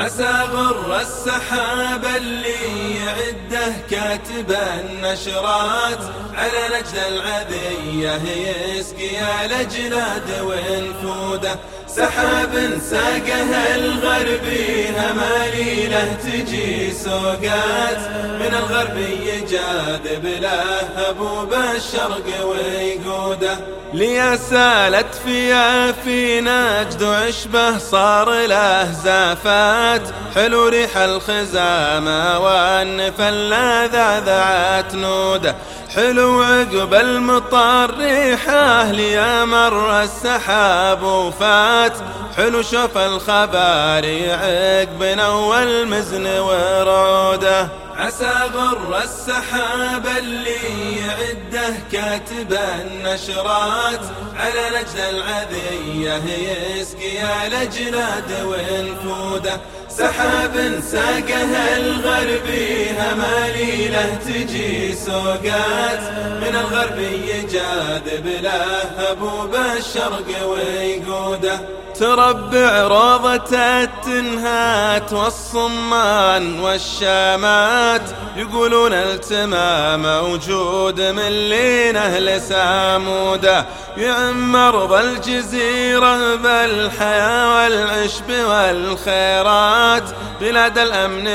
عسى غر السحاب اللي يعده كاتب النشرات على نجد العذية يسقي الأجناد وانفوده. سحاب ساقها الغربي هماليله تجي سوقات من الغربي جاذب له هبوب الشرق ويقوده. لي سالت في نجد عشبه صار له زافات حلو ريح الخزامة والنفل ذعذعت نوده. حلو عقب المطر ريحه لي مر السحاب وفات حلو شوف الخباري عقبنا والمزن ورعوده. عسى غر السحاب اللي يعده كاتب النشرات على نجد العذية يسقي الأجناد وانفوده. سحاب ساقها الغربي هماليله تجي سوقات من الغربي جاذب له هبوب الشرق ويقوده. تربع روضة التنهات والصمان والشامات يقولون التمام موجود من لين أهل سامودة. يعم أرض الجزيرة بالحياة والعشب والخيرات بلاد الأمن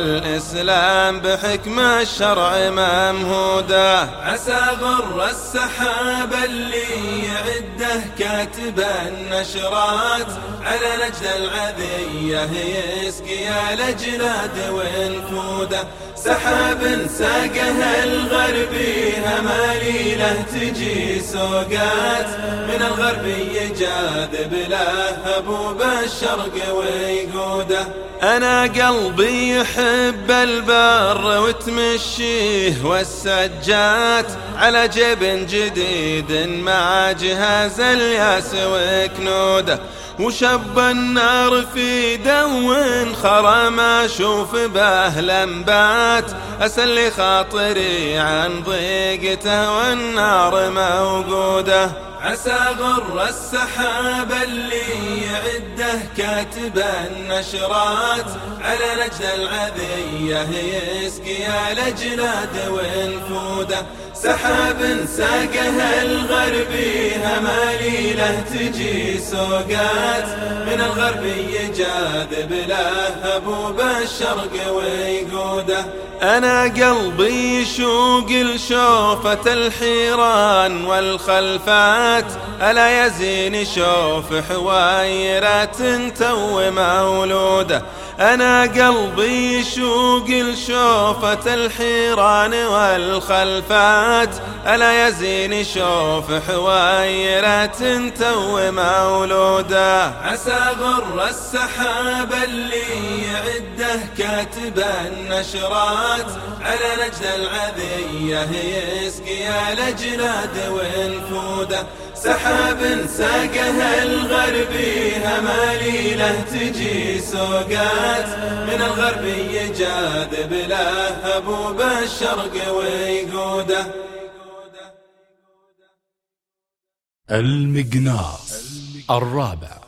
والإسلام بحكم الشرع ممهودة. عسى غر السحاب اللي يعده كاتب النشرات على نجد العذية يسقي الأجناد وانفوده. سحاب ساقها الغربي هماليله تجي سوقات من الغربي جاذب له هبوب الشرق ويقوده. أنا قلبي يحب البر وتمشيه والسجات على جيب جديد مع جهاز الياس وكنوده. وشب النار في دو خرى ما أشوف به لمبات أسلي خاطري عن ضيقته والنار موجوده. عسى غر السحاب اللي يعده كاتب النشرات على نجد العذية يسقي الأجناد وانفوده. سحاب ساقها الغربي هماليله تجي سوقات من الغربي جاذب له هبوب الشرق ويقوده. أنا قلبي يشوق لشوفة الحيران والخلفات ألا يزين شوف حوايرات تو مولوده. أنا قلبي يشوق لشوفة الحيران والخلفات ألا يزين شوف حوايرات تو مولوده. عسى غر السحاب اللي يعده كاتب النشرات على نجد العذية يسقي الأجناد وانفوده. سحاب ساقها الغربي هماليله تجي سوقات من الغربي جاذب له هبوب الشرق ويقوده. المقناص الرابع.